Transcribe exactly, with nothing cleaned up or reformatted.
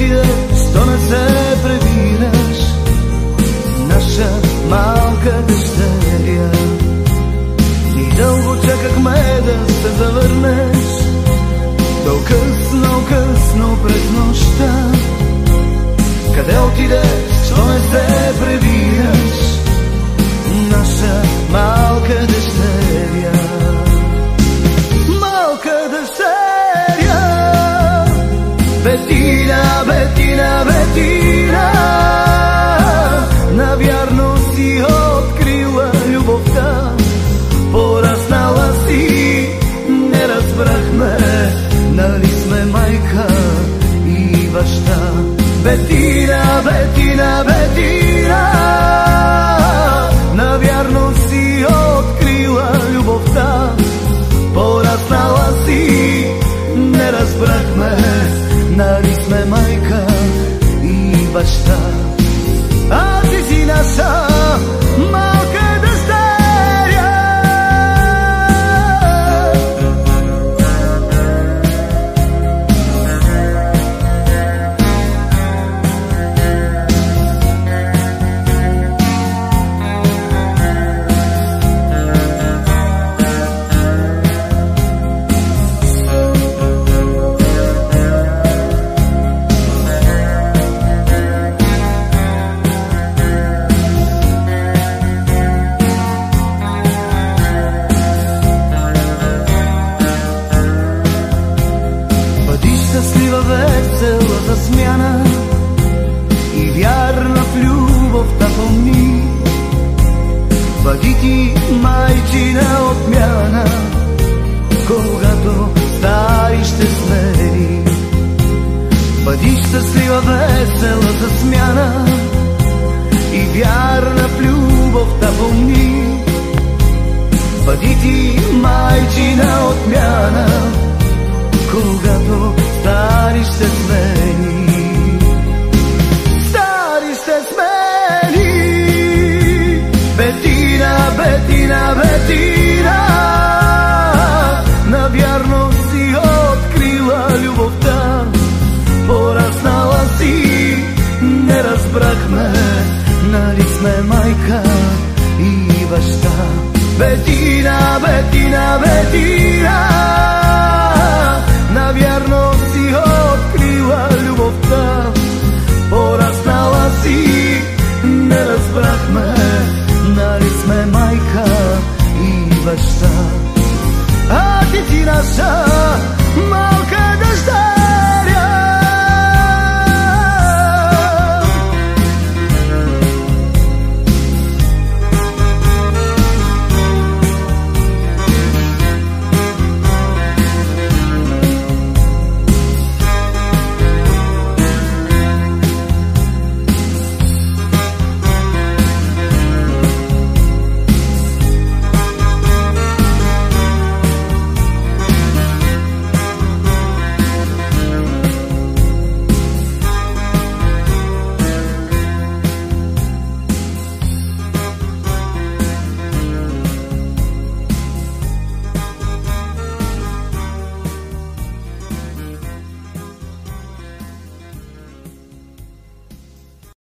отидеш, то не се прибираш, наша малка дъщеря. И дълго чакахме да се завърнеш, до късно, късно през нощта. Къде отидеш, то не се прибираш, наша малка дъщеря. Малка дъщеря, Бетина, Бетина, Бетина, навярно си открила любовта, пораснала си, не разбрахме, нали сме майка и баща. Бетина, Бетина, Бетина, навярно си открила любовта, пораснала си, не разбрахме, нали сме майка и баща. А ти си наша малка дъщеря. Щастлива, весела за смяна и вярна в любовта помни. Бъди ти майчина отмяна, когато стари ще смени. Бъди щастлива, весела за смяна и вярна в любовта помни. Бъди ти майчина отмяна, когато стари ще смени. Стари ще смени. Бетина, Бетина, Бетина, навярно си открила любовта, пораснала си, не разбрахме, нали сме майка и баща. Бетина, Бетина, Бетина,